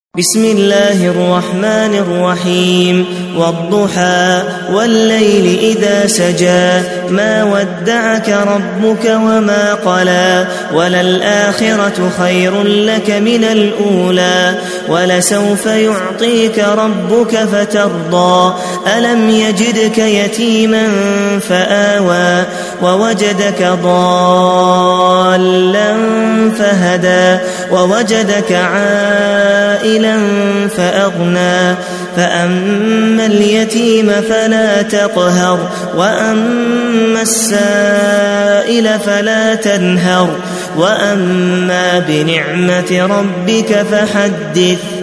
بسم الله الرحمن الرحيم والضحى والليل إذا سجى ما ودعك ربك وما قلى وللآخرة خير لك من الأولى ولسوف يعطيك ربك فترضى ألم يجدك يتيما فآوى ووجدك ضالا فهدى ووجدك عائلا فأغنى فأما اليتيم فلا تقهر وأما السائل فلا تنهر وأما بنعمة ربك فحدث.